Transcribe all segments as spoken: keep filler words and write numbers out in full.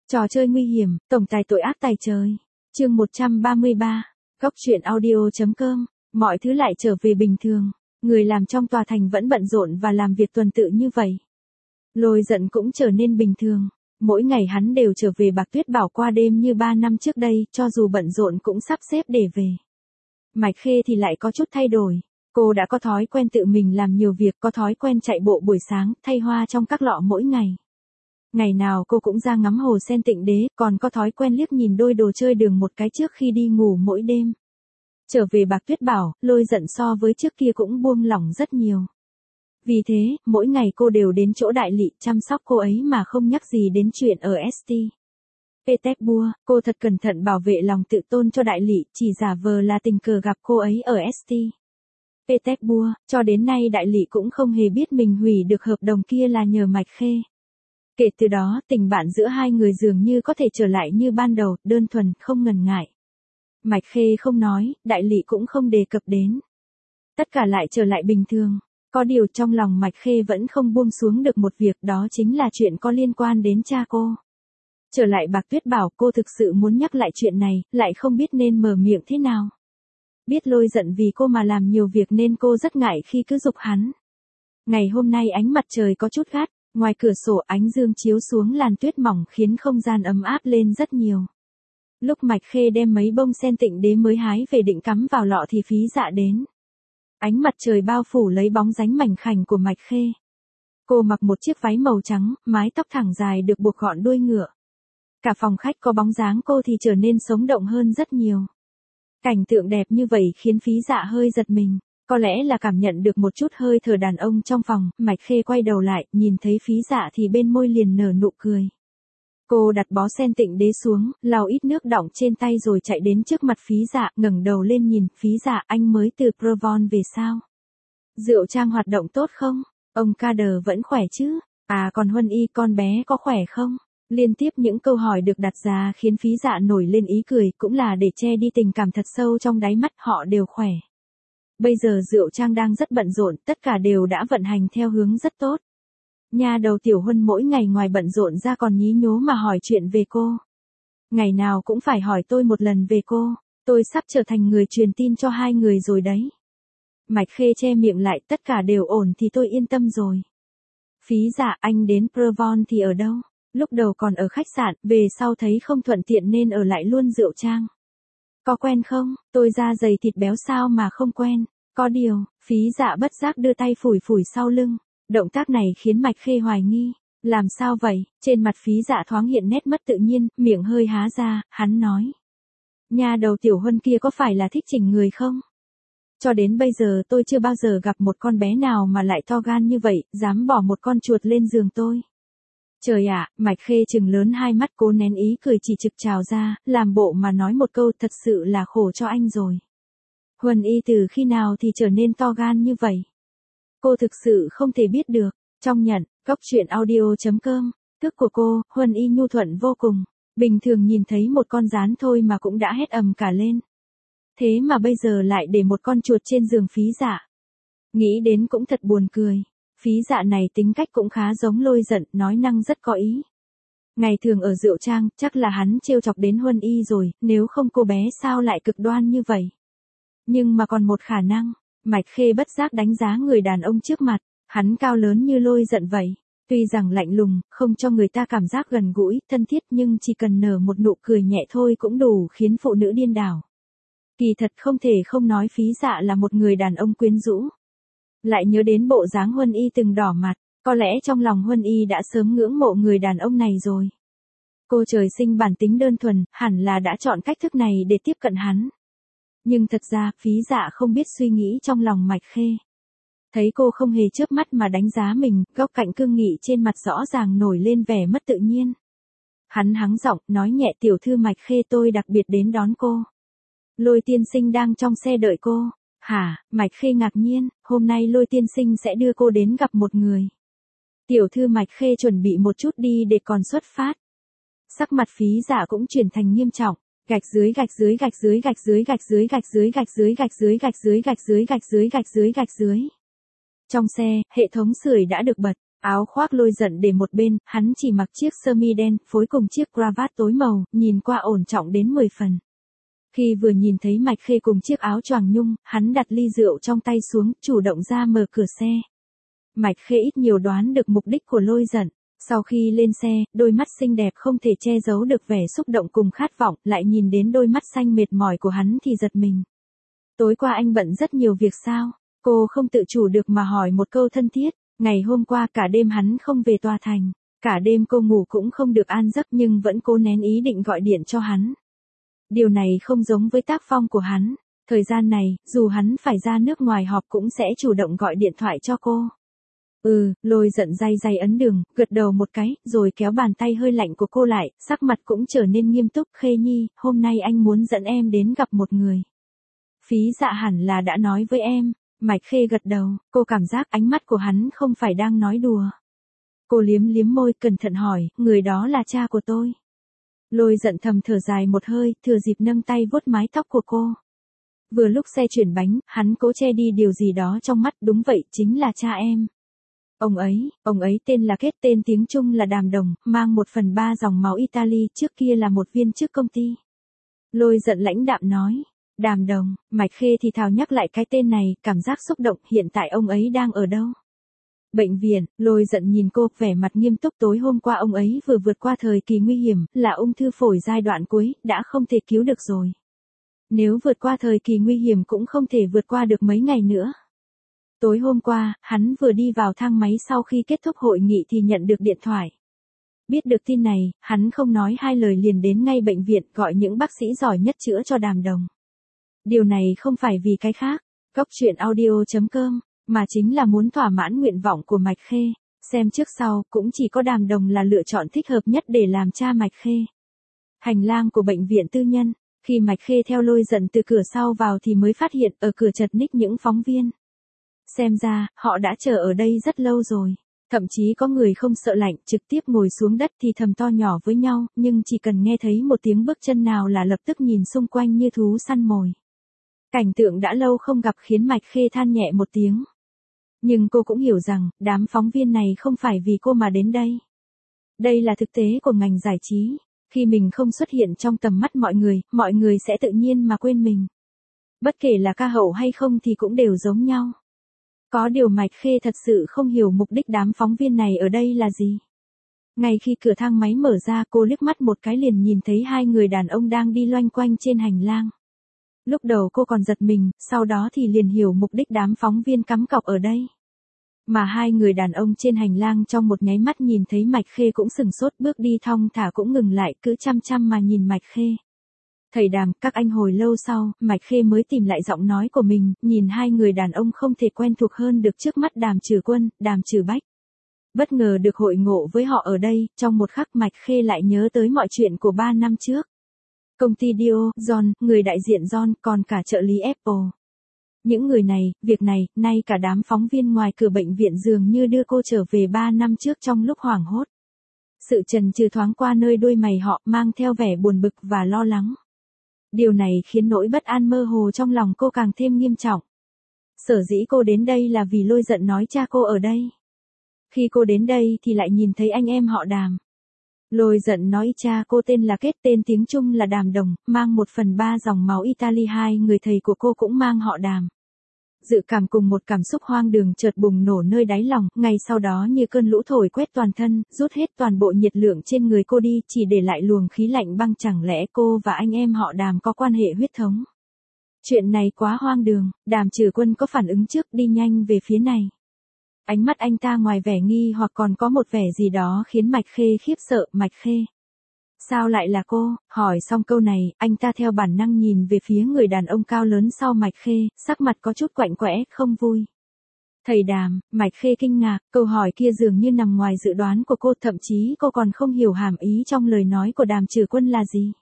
Trò chơi nguy hiểm, tổng tài tội ác tài trời. Chương một trăm ba mươi ba. Góc truyện audio chấm com. Mọi thứ lại trở về bình thường. Người làm trong tòa thành vẫn bận rộn và làm việc tuần tự như vậy. Lôi Giận cũng trở nên bình thường. Mỗi ngày hắn đều trở về Bạc Tuyết Bảo qua đêm như ba năm trước đây, cho dù bận rộn cũng sắp xếp để về. Mạch Khê thì lại có chút thay đổi. Cô đã có thói quen tự mình làm nhiều việc, có thói quen chạy bộ buổi sáng, thay hoa trong các lọ mỗi ngày. Ngày nào cô cũng ra ngắm hồ sen Tịnh Đế, còn có thói quen liếc nhìn đôi đồ chơi đường một cái trước khi đi ngủ mỗi đêm. Trở về Bạc Tuyết Bảo, Lôi Giận so với trước kia cũng buông lỏng rất nhiều. Vì thế, mỗi ngày cô đều đến chỗ Đại Lị chăm sóc cô ấy mà không nhắc gì đến chuyện ở ét tê. Petersburg, cô thật cẩn thận bảo vệ lòng tự tôn cho Đại Lị, chỉ giả vờ là tình cờ gặp cô ấy ở ét tê. Petersburg, cho đến nay Đại Lị cũng không hề biết mình hủy được hợp đồng kia là nhờ Mạch Khê. Kể từ đó, tình bạn giữa hai người dường như có thể trở lại như ban đầu, đơn thuần, không ngần ngại. Mạch Khê không nói, Đại Lị cũng không đề cập đến. Tất cả lại trở lại bình thường. Có điều trong lòng Mạch Khê vẫn không buông xuống được một việc, đó chính là chuyện có liên quan đến cha cô. Trở lại Bạc Tuyết Bảo, cô thực sự muốn nhắc lại chuyện này, lại không biết nên mở miệng thế nào. Biết Lôi Giận vì cô mà làm nhiều việc nên cô rất ngại khi cứ giục hắn. Ngày hôm nay ánh mặt trời có chút gắt, ngoài cửa sổ ánh dương chiếu xuống làn tuyết mỏng khiến không gian ấm áp lên rất nhiều. Lúc Mạch Khê đem mấy bông sen Tịnh Đế mới hái về định cắm vào lọ thì Phí Dạ đến. Ánh mặt trời bao phủ lấy bóng dáng mảnh khảnh của Mạch Khê. Cô mặc một chiếc váy màu trắng, mái tóc thẳng dài được buộc gọn đuôi ngựa. Cả phòng khách có bóng dáng cô thì trở nên sống động hơn rất nhiều. Cảnh tượng đẹp như vậy khiến Phí Dạ hơi giật mình. Có lẽ là cảm nhận được một chút hơi thở đàn ông trong phòng, Mạch Khê quay đầu lại, nhìn thấy Phí Dạ thì bên môi liền nở nụ cười. Cô đặt bó sen Tịnh Đế xuống, lau ít nước đọng trên tay rồi chạy đến trước mặt Phí Dạ, ngẩng đầu lên nhìn, Phí Dạ, anh mới từ Provence về sao? Rượu Trang hoạt động tốt không? Ông Kader vẫn khỏe chứ? À còn Huân Y con bé có khỏe không? Liên tiếp những câu hỏi được đặt ra khiến Phí Dạ nổi lên ý cười, cũng là để che đi tình cảm thật sâu trong đáy mắt, họ đều khỏe. Bây giờ Rượu Trang đang rất bận rộn, tất cả đều đã vận hành theo hướng rất tốt. Nhà đầu Tiểu Huân mỗi ngày ngoài bận rộn ra còn nhí nhố mà hỏi chuyện về cô. Ngày nào cũng phải hỏi tôi một lần về cô, tôi sắp trở thành người truyền tin cho hai người rồi đấy. Mạch Khê che miệng lại, tất cả đều ổn thì tôi yên tâm rồi. Phí Dạ, anh đến Provence thì ở đâu? Lúc đầu còn ở khách sạn, về sau thấy không thuận tiện nên ở lại luôn Rượu Trang. Có quen không? Tôi da dày thịt béo sao mà không quen. Có điều, Phí Dạ bất giác đưa tay phủi phủi sau lưng. Động tác này khiến Mạch Khê hoài nghi. Làm sao vậy? Trên mặt Phí Dạ thoáng hiện nét mất tự nhiên, miệng hơi há ra, hắn nói. Nhà đầu Tiểu Huân kia có phải là thích chỉnh người không? Cho đến bây giờ tôi chưa bao giờ gặp một con bé nào mà lại to gan như vậy, dám bỏ một con chuột lên giường tôi. Trời ạ, Mạch Khê trừng lớn hai mắt, cố nén ý cười chỉ trực trào ra, làm bộ mà nói một câu, thật sự là khổ cho anh rồi. Huân Y từ khi nào thì trở nên to gan như vậy? Cô thực sự không thể biết được. Trong nhận, góc truyện audio chấm com, thức của cô, Huân Y nhu thuận vô cùng. Bình thường nhìn thấy một con gián thôi mà cũng đã hét ầm cả lên. Thế mà bây giờ lại để một con chuột trên giường Phí Dạ. Nghĩ đến cũng thật buồn cười. Phí Dạ này tính cách cũng khá giống Lôi Giận, nói năng rất có ý. Ngày thường ở Rượu Trang, chắc là hắn trêu chọc đến Huân Y rồi, nếu không cô bé sao lại cực đoan như vậy. Nhưng mà còn một khả năng, Mạch Khê bất giác đánh giá người đàn ông trước mặt, hắn cao lớn như Lôi Giận vậy. Tuy rằng lạnh lùng, không cho người ta cảm giác gần gũi, thân thiết nhưng chỉ cần nở một nụ cười nhẹ thôi cũng đủ khiến phụ nữ điên đảo. Kỳ thật không thể không nói Phí Dạ là một người đàn ông quyến rũ. Lại nhớ đến bộ dáng Huân Y từng đỏ mặt, có lẽ trong lòng Huân Y đã sớm ngưỡng mộ người đàn ông này rồi. Cô trời sinh bản tính đơn thuần, hẳn là đã chọn cách thức này để tiếp cận hắn. Nhưng thật ra, Phí Dạ không biết suy nghĩ trong lòng Mạch Khê. Thấy cô không hề chớp mắt mà đánh giá mình, góc cạnh cương nghị trên mặt rõ ràng nổi lên vẻ mất tự nhiên. Hắn hắng giọng, nói nhẹ, tiểu thư Mạch Khê, tôi đặc biệt đến đón cô. Lôi tiên sinh đang trong xe đợi cô. Hả? Mạch Khê ngạc nhiên, hôm nay Lôi tiên sinh sẽ đưa cô đến gặp một người. Tiểu thư Mạch Khê chuẩn bị một chút đi để còn xuất phát. Sắc mặt Phí Dạ cũng chuyển thành nghiêm trọng. Gạch dưới gạch dưới gạch dưới gạch dưới gạch dưới gạch dưới gạch dưới gạch dưới gạch dưới gạch dưới gạch dưới gạch dưới gạch dưới. Trong xe, hệ thống sưởi đã được bật. Áo khoác Lôi Giận để một bên, hắn chỉ mặc chiếc sơ mi đen, phối cùng chiếc cravat tối màu, nhìn qua ổn trọng đến mười phần. Khi vừa nhìn thấy Mạch Khê cùng chiếc áo choàng nhung, hắn đặt ly rượu trong tay xuống, chủ động ra mở cửa xe. Mạch Khê ít nhiều đoán được mục đích của Lôi Giận. Sau khi lên xe, đôi mắt xinh đẹp không thể che giấu được vẻ xúc động cùng khát vọng, lại nhìn đến đôi mắt xanh mệt mỏi của hắn thì giật mình. Tối qua anh bận rất nhiều việc sao? Cô không tự chủ được mà hỏi một câu thân thiết. Ngày hôm qua cả đêm hắn không về tòa thành. Cả đêm cô ngủ cũng không được an giấc nhưng vẫn cố nén ý định gọi điện cho hắn. Điều này không giống với tác phong của hắn. Thời gian này, dù hắn phải ra nước ngoài họp cũng sẽ chủ động gọi điện thoại cho cô. Ừ, Lôi Giận day day ấn đường, gật đầu một cái, rồi kéo bàn tay hơi lạnh của cô lại, sắc mặt cũng trở nên nghiêm túc. Khê Nhi, hôm nay anh muốn dẫn em đến gặp một người. Phí Dạ hẳn là đã nói với em. Mạch Khê gật đầu, cô cảm giác ánh mắt của hắn không phải đang nói đùa. Cô liếm liếm môi cẩn thận hỏi, người đó là cha của tôi. Lôi Giận thầm thở dài một hơi, thừa dịp nâng tay vuốt mái tóc của cô. Vừa lúc xe chuyển bánh, hắn cố che đi điều gì đó trong mắt, đúng vậy, chính là cha em. Ông ấy, ông ấy tên là Kết, tên tiếng Trung là Đàm Đồng, mang một phần ba dòng máu Italy, trước kia là một viên chức công ty. Lôi Giận lãnh đạm nói, Đàm Đồng. Mạch Khê thì thào nhắc lại cái tên này, cảm giác xúc động, hiện tại ông ấy đang ở đâu? Bệnh viện. Lôi Giận nhìn cô, vẻ mặt nghiêm túc. Tối hôm qua ông ấy vừa vượt qua thời kỳ nguy hiểm, là ung thư phổi giai đoạn cuối, đã không thể cứu được rồi. Nếu vượt qua thời kỳ nguy hiểm cũng không thể vượt qua được mấy ngày nữa. Tối hôm qua, hắn vừa đi vào thang máy sau khi kết thúc hội nghị thì nhận được điện thoại. Biết được tin này, hắn không nói hai lời liền đến ngay bệnh viện, gọi những bác sĩ giỏi nhất chữa cho Đàm Đồng. Điều này không phải vì cái khác, góc truyện audio chấm com, mà chính là muốn thỏa mãn nguyện vọng của Mạch Khê. Xem trước sau, cũng chỉ có Đàm Đồng là lựa chọn thích hợp nhất để làm cha Mạch Khê. Hành lang của bệnh viện tư nhân, khi Mạch Khê theo Lôi Giận từ cửa sau vào thì mới phát hiện ở cửa chật ních những phóng viên. Xem ra, họ đã chờ ở đây rất lâu rồi. Thậm chí có người không sợ lạnh, trực tiếp ngồi xuống đất thì thầm to nhỏ với nhau, nhưng chỉ cần nghe thấy một tiếng bước chân nào là lập tức nhìn xung quanh như thú săn mồi. Cảnh tượng đã lâu không gặp khiến Mạch Khê than nhẹ một tiếng. Nhưng cô cũng hiểu rằng, đám phóng viên này không phải vì cô mà đến đây. Đây là thực tế của ngành giải trí. Khi mình không xuất hiện trong tầm mắt mọi người, mọi người sẽ tự nhiên mà quên mình. Bất kể là ca hậu hay không thì cũng đều giống nhau. Có điều Mạch Khê thật sự không hiểu mục đích đám phóng viên này ở đây là gì. Ngay khi cửa thang máy mở ra, cô liếc mắt một cái liền nhìn thấy hai người đàn ông đang đi loanh quanh trên hành lang. Lúc đầu cô còn giật mình, sau đó thì liền hiểu mục đích đám phóng viên cắm cọc ở đây. Mà hai người đàn ông trên hành lang trong một nháy mắt nhìn thấy Mạch Khê cũng sừng sốt, bước đi thong thả cũng ngừng lại, cứ chăm chăm mà nhìn Mạch Khê. Thầy Đàm, các anh. Hồi lâu sau, Mạch Khê mới tìm lại giọng nói của mình, nhìn hai người đàn ông không thể quen thuộc hơn được trước mắt. Đàm Trừ Quân, Đàm Trừ Bách. Bất ngờ được hội ngộ với họ ở đây, trong một khắc Mạch Khê lại nhớ tới mọi chuyện của ba năm trước. Công ty Dio, John, người đại diện John, còn cả trợ lý Apple. Những người này, việc này, nay cả đám phóng viên ngoài cửa bệnh viện dường như đưa cô trở về ba năm trước trong lúc hoảng hốt. Sự chần chừ thoáng qua nơi đôi mày họ, mang theo vẻ buồn bực và lo lắng. Điều này khiến nỗi bất an mơ hồ trong lòng cô càng thêm nghiêm trọng. Sở dĩ cô đến đây là vì Lôi Giận nói cha cô ở đây. Khi cô đến đây thì lại nhìn thấy anh em họ Đàm. Lôi Giận nói cha cô tên là Kết, tên tiếng Trung là Đàm Đồng, mang một phần ba dòng máu Italy. Hai người thầy của cô cũng mang họ Đàm. Dự cảm cùng một cảm xúc hoang đường chợt bùng nổ nơi đáy lòng, ngay sau đó như cơn lũ thổi quét toàn thân, rút hết toàn bộ nhiệt lượng trên người cô đi, chỉ để lại luồng khí lạnh băng. Chẳng lẽ cô và anh em họ Đàm có quan hệ huyết thống? Chuyện này quá hoang đường. Đàm Trừ Quân có phản ứng trước, đi nhanh về phía này. Ánh mắt anh ta ngoài vẻ nghi hoặc còn có một vẻ gì đó khiến Mạch Khê khiếp sợ. Mạch Khê, sao lại là cô? Hỏi xong câu này, anh ta theo bản năng nhìn về phía người đàn ông cao lớn sau Mạch Khê, sắc mặt có chút quạnh quẽ, không vui. Thầy Đàm. Mạch Khê kinh ngạc, câu hỏi kia dường như nằm ngoài dự đoán của cô, thậm chí cô còn không hiểu hàm ý trong lời nói của Đàm Trừ Quân là gì.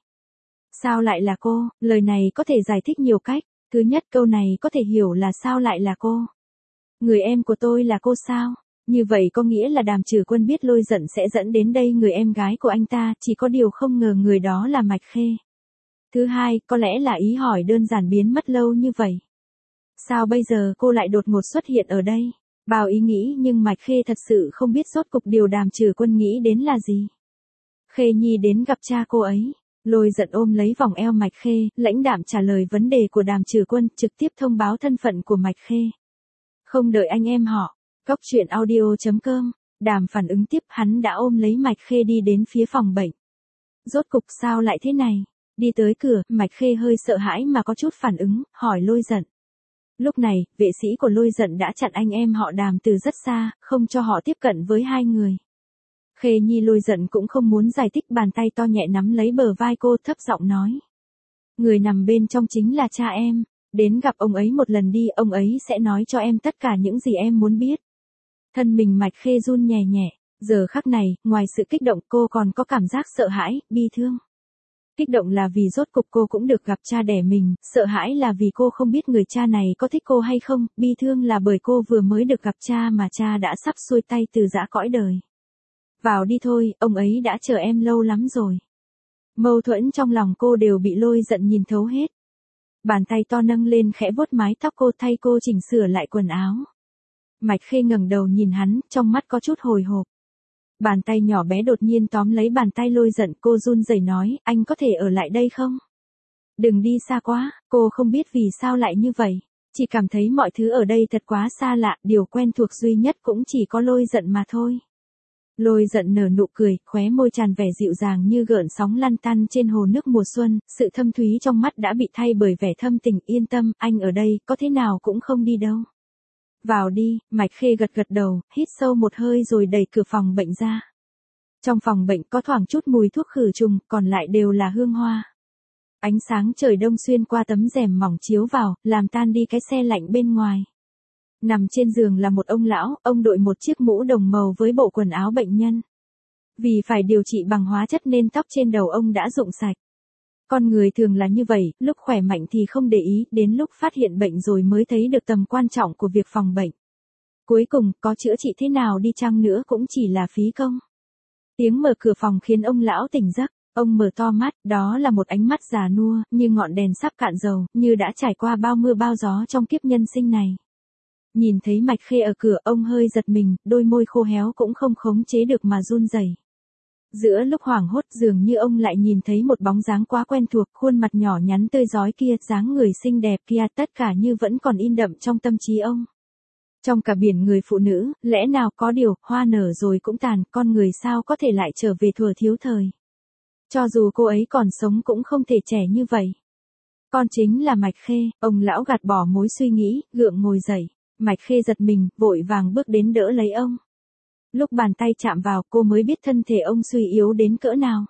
Sao lại là cô? Lời này có thể giải thích nhiều cách. Thứ nhất, câu này có thể hiểu là sao lại là cô? Người em của tôi là cô sao? Như vậy có nghĩa là Đàm Trừ Quân biết Lôi Giận sẽ dẫn đến đây người em gái của anh ta, chỉ có điều không ngờ người đó là Mạch Khê. Thứ hai, có lẽ là ý hỏi đơn giản biến mất lâu như vậy. Sao bây giờ cô lại đột ngột xuất hiện ở đây? Bao ý nghĩ nhưng Mạch Khê thật sự không biết rốt cục điều Đàm Trừ Quân nghĩ đến là gì. Khê Nhi đến gặp cha cô ấy. Lôi Giận ôm lấy vòng eo Mạch Khê, lãnh đạm trả lời vấn đề của Đàm Trừ Quân, trực tiếp thông báo thân phận của Mạch Khê. Không đợi anh em họ, Góc Truyện Audio chấm com, Đàm phản ứng tiếp, hắn đã ôm lấy Mạch Khê đi đến phía phòng bệnh. Rốt cục sao lại thế này? Đi tới cửa, Mạch Khê hơi sợ hãi mà có chút phản ứng, hỏi Lôi Giận. Lúc này, vệ sĩ của Lôi Giận đã chặn anh em họ Đàm từ rất xa, không cho họ tiếp cận với hai người. Khê Nhi Lôi Giận cũng không muốn giải thích, bàn tay to nhẹ nắm lấy bờ vai cô, thấp giọng nói. Người nằm bên trong chính là cha em, đến gặp ông ấy một lần đi, ông ấy sẽ nói cho em tất cả những gì em muốn biết. Thân mình Mạch Khê run nhẹ nhẹ, giờ khắc này, ngoài sự kích động cô còn có cảm giác sợ hãi, bi thương. Kích động là vì rốt cục cô cũng được gặp cha đẻ mình, sợ hãi là vì cô không biết người cha này có thích cô hay không, bi thương là bởi cô vừa mới được gặp cha mà cha đã sắp xuôi tay từ giã cõi đời. Vào đi thôi, ông ấy đã chờ em lâu lắm rồi. Mâu thuẫn trong lòng cô đều bị Lôi Giận nhìn thấu hết. Bàn tay to nâng lên khẽ vuốt mái tóc cô, thay cô chỉnh sửa lại quần áo. Mạch Khê ngẩng đầu nhìn hắn, trong mắt có chút hồi hộp. Bàn tay nhỏ bé đột nhiên tóm lấy bàn tay Lôi Giận, cô run rẩy nói, anh có thể ở lại đây không? Đừng đi xa quá, cô không biết vì sao lại như vậy. Chỉ cảm thấy mọi thứ ở đây thật quá xa lạ, điều quen thuộc duy nhất cũng chỉ có Lôi Giận mà thôi. Lôi Giận nở nụ cười, khóe môi tràn vẻ dịu dàng như gợn sóng lăn tăn trên hồ nước mùa xuân, sự thâm thúy trong mắt đã bị thay bởi vẻ thâm tình, yên tâm, anh ở đây, có thế nào cũng không đi đâu. Vào đi, Mạch Khê gật gật đầu, hít sâu một hơi rồi đẩy cửa phòng bệnh ra. Trong phòng bệnh có thoảng chút mùi thuốc khử trùng, còn lại đều là hương hoa. Ánh sáng trời đông xuyên qua tấm rèm mỏng chiếu vào, làm tan đi cái se lạnh bên ngoài. Nằm trên giường là một ông lão, ông đội một chiếc mũ đồng màu với bộ quần áo bệnh nhân. Vì phải điều trị bằng hóa chất nên tóc trên đầu ông đã rụng sạch. Con người thường là như vậy, lúc khỏe mạnh thì không để ý, đến lúc phát hiện bệnh rồi mới thấy được tầm quan trọng của việc phòng bệnh. Cuối cùng, có chữa trị thế nào đi chăng nữa cũng chỉ là phí công. Tiếng mở cửa phòng khiến ông lão tỉnh giấc, ông mở to mắt, đó là một ánh mắt già nua, như ngọn đèn sắp cạn dầu, như đã trải qua bao mưa bao gió trong kiếp nhân sinh này. Nhìn thấy Mạch Khê ở cửa, ông hơi giật mình, đôi môi khô héo cũng không khống chế được mà run rẩy. Giữa lúc hoảng hốt, dường như ông lại nhìn thấy một bóng dáng quá quen thuộc, khuôn mặt nhỏ nhắn tươi rói kia, dáng người xinh đẹp kia, tất cả như vẫn còn in đậm trong tâm trí ông. Trong cả biển người phụ nữ, lẽ nào có điều, hoa nở rồi cũng tàn, con người sao có thể lại trở về thuở thiếu thời. Cho dù cô ấy còn sống cũng không thể trẻ như vậy. Con chính là Mạch Khê, ông lão gạt bỏ mối suy nghĩ, gượng ngồi dậy. Mạch Khê giật mình, vội vàng bước đến đỡ lấy ông. Lúc bàn tay chạm vào, cô mới biết thân thể ông suy yếu đến cỡ nào.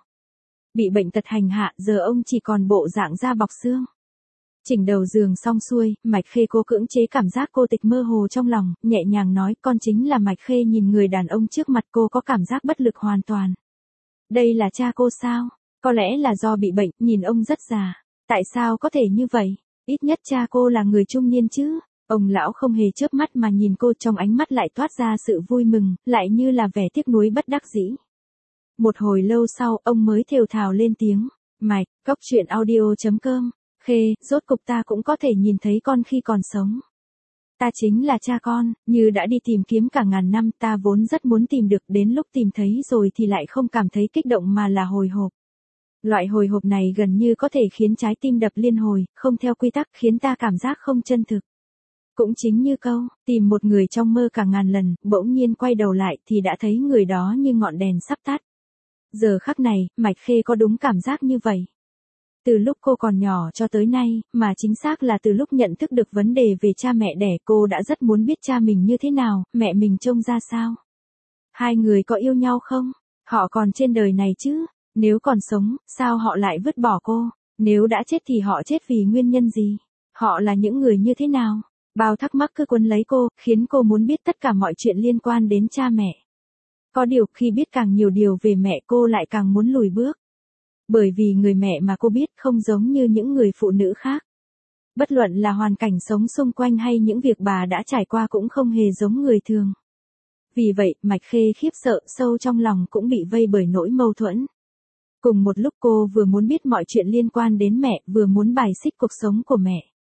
Bị bệnh tật hành hạ, giờ ông chỉ còn bộ dạng da bọc xương. Chỉnh đầu giường xong xuôi, Mạch Khê cô cưỡng chế cảm giác cô tịch mơ hồ trong lòng, nhẹ nhàng nói, con chính là Mạch Khê. Nhìn người đàn ông trước mặt cô có cảm giác bất lực hoàn toàn. Đây là cha cô sao? Có lẽ là do bị bệnh, nhìn ông rất già. Tại sao có thể như vậy? Ít nhất cha cô là người trung niên chứ. Ông lão không hề chớp mắt mà nhìn cô, trong ánh mắt lại toát ra sự vui mừng, lại như là vẻ tiếc nuối bất đắc dĩ. Một hồi lâu sau, ông mới thều thào lên tiếng, Mạch, Góc Truyện Audio chấm com, Khê, rốt cục ta cũng có thể nhìn thấy con khi còn sống. Ta chính là cha con, như đã đi tìm kiếm cả ngàn năm, ta vốn rất muốn tìm được, đến lúc tìm thấy rồi thì lại không cảm thấy kích động mà là hồi hộp. Loại hồi hộp này gần như có thể khiến trái tim đập liên hồi, không theo quy tắc, khiến ta cảm giác không chân thực. Cũng chính như câu, tìm một người trong mơ cả ngàn lần, bỗng nhiên quay đầu lại thì đã thấy người đó như ngọn đèn sắp tắt. Giờ khắc này, Mạch Khê có đúng cảm giác như vậy. Từ lúc cô còn nhỏ cho tới nay, mà chính xác là từ lúc nhận thức được vấn đề về cha mẹ đẻ, cô đã rất muốn biết cha mình như thế nào, mẹ mình trông ra sao. Hai người có yêu nhau không? Họ còn trên đời này chứ? Nếu còn sống, sao họ lại vứt bỏ cô? Nếu đã chết thì họ chết vì nguyên nhân gì? Họ là những người như thế nào? Bao thắc mắc cứ quấn lấy cô, khiến cô muốn biết tất cả mọi chuyện liên quan đến cha mẹ. Có điều, khi biết càng nhiều điều về mẹ cô lại càng muốn lùi bước. Bởi vì người mẹ mà cô biết không giống như những người phụ nữ khác. Bất luận là hoàn cảnh sống xung quanh hay những việc bà đã trải qua cũng không hề giống người thường. Vì vậy, Mạch Khê khiếp sợ, sâu trong lòng cũng bị vây bởi nỗi mâu thuẫn. Cùng một lúc cô vừa muốn biết mọi chuyện liên quan đến mẹ, vừa muốn bài xích cuộc sống của mẹ.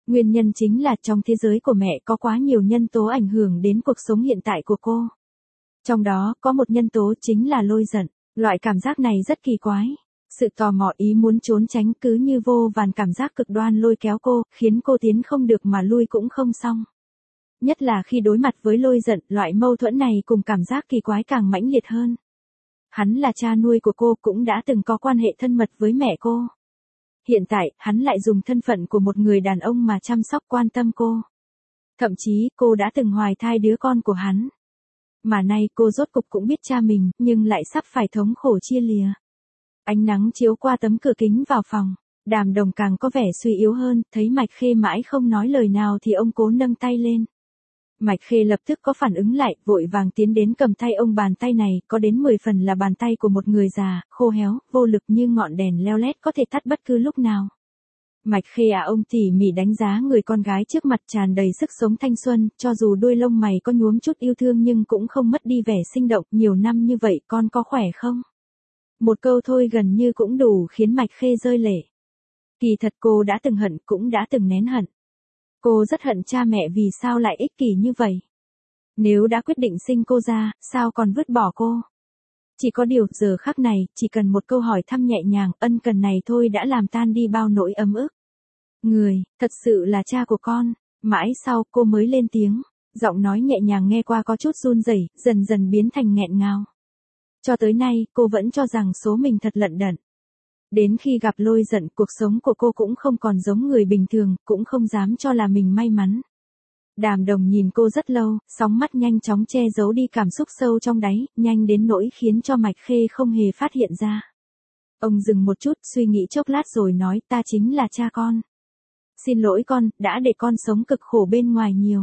Nguyên nhân chính là trong thế giới của mẹ có quá nhiều nhân tố ảnh hưởng đến cuộc sống hiện tại của cô. Trong đó có một nhân tố chính là lôi giận. Loại cảm giác này rất kỳ quái. Sự tò mò ý muốn trốn tránh cứ như vô vàn cảm giác cực đoan lôi kéo cô, khiến cô tiến không được mà lui cũng không xong. Nhất là khi đối mặt với lôi giận, loại mâu thuẫn này cùng cảm giác kỳ quái càng mãnh liệt hơn. Hắn là cha nuôi của cô, cũng đã từng có quan hệ thân mật với mẹ cô. Hiện tại, hắn lại dùng thân phận của một người đàn ông mà chăm sóc quan tâm cô. Thậm chí, cô đã từng hoài thai đứa con của hắn. Mà nay cô rốt cục cũng biết cha mình, nhưng lại sắp phải thống khổ chia lìa. Ánh nắng chiếu qua tấm cửa kính vào phòng. Đàm Đồng càng có vẻ suy yếu hơn, thấy Mạch Khê mãi không nói lời nào thì ông cố nâng tay lên. Mạch Khê lập tức có phản ứng lại, vội vàng tiến đến cầm tay ông. Bàn tay này có đến mười phần là bàn tay của một người già, khô héo, vô lực như ngọn đèn leo lét có thể tắt bất cứ lúc nào. Mạch Khê à, ông tỉ mỉ đánh giá người con gái trước mặt tràn đầy sức sống thanh xuân, cho dù đuôi lông mày có nhuốm chút yêu thương nhưng cũng không mất đi vẻ sinh động. Nhiều năm như vậy con có khỏe không? Một câu thôi gần như cũng đủ khiến Mạch Khê rơi lệ. Kỳ thật cô đã từng hận, cũng đã từng nén hận. Cô rất hận cha mẹ vì sao lại ích kỷ như vậy. Nếu đã quyết định sinh cô ra, sao còn vứt bỏ cô? Chỉ có điều, giờ khắc này, chỉ cần một câu hỏi thăm nhẹ nhàng, ân cần này thôi đã làm tan đi bao nỗi ấm ức. Người, thật sự là cha của con. Mãi sau, cô mới lên tiếng. Giọng nói nhẹ nhàng nghe qua có chút run rẩy, dần dần biến thành nghẹn ngào. Cho tới nay, cô vẫn cho rằng số mình thật lận đận. Đến khi gặp lôi giận, cuộc sống của cô cũng không còn giống người bình thường, cũng không dám cho là mình may mắn. Đàm Đồng nhìn cô rất lâu, sóng mắt nhanh chóng che giấu đi cảm xúc sâu trong đáy, nhanh đến nỗi khiến cho Mạch Khê không hề phát hiện ra. Ông dừng một chút, suy nghĩ chốc lát rồi nói, ta chính là cha con. Xin lỗi con, đã để con sống cực khổ bên ngoài nhiều.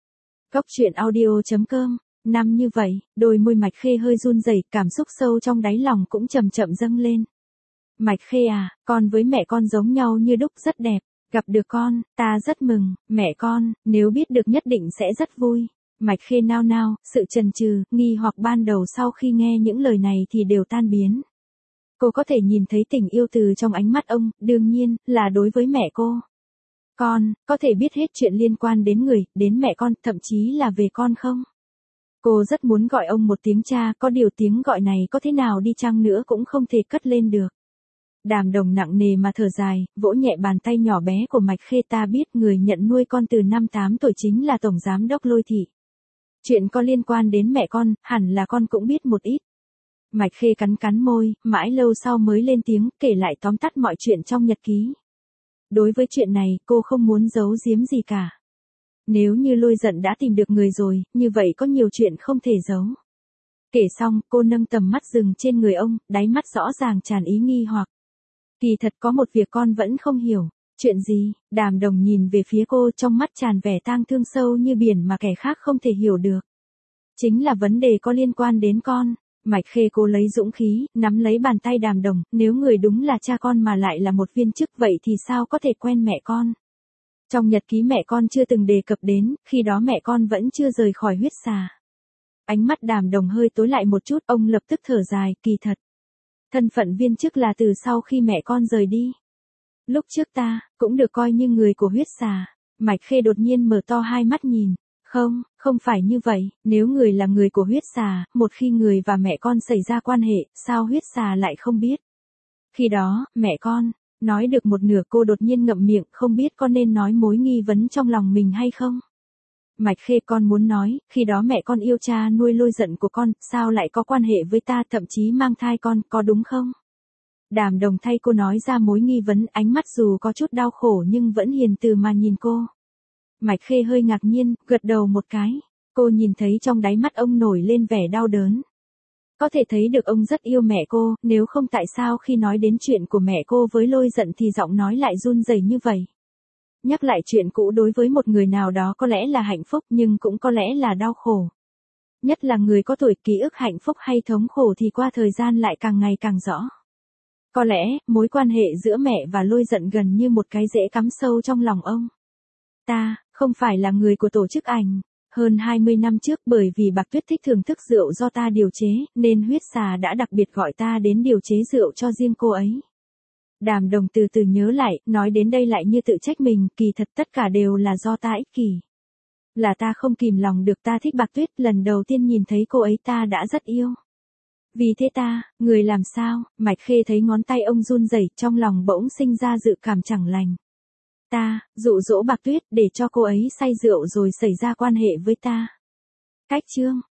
Góc truyện audio chấm com. Năm như vậy, đôi môi Mạch Khê hơi run rẩy, cảm xúc sâu trong đáy lòng cũng chậm chậm dâng lên. Mạch Khê à, con với mẹ con giống nhau như đúc, rất đẹp. Gặp được con, ta rất mừng. Mẹ con, nếu biết được nhất định sẽ rất vui. Mạch Khê nao nao, sự chần chừ, nghi hoặc ban đầu sau khi nghe những lời này thì đều tan biến. Cô có thể nhìn thấy tình yêu từ trong ánh mắt ông, đương nhiên, là đối với mẹ cô. Con, có thể biết hết chuyện liên quan đến người, đến mẹ con, thậm chí là về con không? Cô rất muốn gọi ông một tiếng cha, có điều tiếng gọi này có thế nào đi chăng nữa cũng không thể cất lên được. Đàm Đồng nặng nề mà thở dài, vỗ nhẹ bàn tay nhỏ bé của Mạch Khê, ta biết người nhận nuôi con từ năm tám tuổi chính là Tổng Giám đốc Lôi Thị. Chuyện có liên quan đến mẹ con, hẳn là con cũng biết một ít. Mạch Khê cắn cắn môi, mãi lâu sau mới lên tiếng, kể lại tóm tắt mọi chuyện trong nhật ký. Đối với chuyện này, cô không muốn giấu giếm gì cả. Nếu như Lôi giận đã tìm được người rồi, như vậy có nhiều chuyện không thể giấu. Kể xong, cô nâng tầm mắt dừng trên người ông, đáy mắt rõ ràng tràn ý nghi hoặc. Kỳ thật có một việc con vẫn không hiểu. Chuyện gì? Đàm Đồng nhìn về phía cô, trong mắt tràn vẻ tang thương sâu như biển mà kẻ khác không thể hiểu được. Chính là vấn đề có liên quan đến con. Mạch Khê cô lấy dũng khí, nắm lấy bàn tay Đàm Đồng, nếu người đúng là cha con mà lại là một viên chức vậy thì sao có thể quen mẹ con? Trong nhật ký mẹ con chưa từng đề cập đến, khi đó mẹ con vẫn chưa rời khỏi huyết xà. Ánh mắt Đàm Đồng hơi tối lại một chút, ông lập tức thở dài, kỳ thật. Thân phận viên chức là từ sau khi mẹ con rời đi. Lúc trước ta, cũng được coi như người của huyết xà. Mạch Khê đột nhiên mở to hai mắt nhìn. Không, không phải như vậy, nếu người là người của huyết xà, một khi người và mẹ con xảy ra quan hệ, sao huyết xà lại không biết? Khi đó, mẹ con, nói được một nửa cô đột nhiên ngậm miệng, không biết con nên nói mối nghi vấn trong lòng mình hay không? Mạch Khê, con muốn nói, khi đó mẹ con yêu cha nuôi Lôi giận của con, sao lại có quan hệ với ta, thậm chí mang thai con, có đúng không? Đàm Đồng thay cô nói ra mối nghi vấn, ánh mắt dù có chút đau khổ nhưng vẫn hiền từ mà nhìn cô. Mạch Khê hơi ngạc nhiên, gật đầu một cái. Cô nhìn thấy trong đáy mắt ông nổi lên vẻ đau đớn. Có thể thấy được ông rất yêu mẹ cô, nếu không tại sao khi nói đến chuyện của mẹ cô với Lôi giận thì giọng nói lại run rẩy như vậy. Nhắc lại chuyện cũ đối với một người nào đó có lẽ là hạnh phúc nhưng cũng có lẽ là đau khổ. Nhất là người có tuổi, ký ức hạnh phúc hay thống khổ thì qua thời gian lại càng ngày càng rõ. Có lẽ, mối quan hệ giữa mẹ và Lôi giận gần như một cái rễ cắm sâu trong lòng ông. Ta, không phải là người của tổ chức ảnh. Hơn hai mươi năm trước bởi vì Bạc Tuyết thích thưởng thức rượu do ta điều chế, nên huyết xà đã đặc biệt gọi ta đến điều chế rượu cho riêng cô ấy. Đàm Đồng từ từ nhớ lại, nói đến đây lại như tự trách mình, kỳ thật tất cả đều là do ta ích kỷ. Là ta không kìm lòng được, ta thích Bạc Tuyết, lần đầu tiên nhìn thấy cô ấy ta đã rất yêu. Vì thế ta, người làm sao, Mạch Khê thấy ngón tay ông run rẩy, trong lòng bỗng sinh ra dự cảm chẳng lành. Ta, dụ dỗ Bạc Tuyết để cho cô ấy say rượu rồi xảy ra quan hệ với ta. Cách chương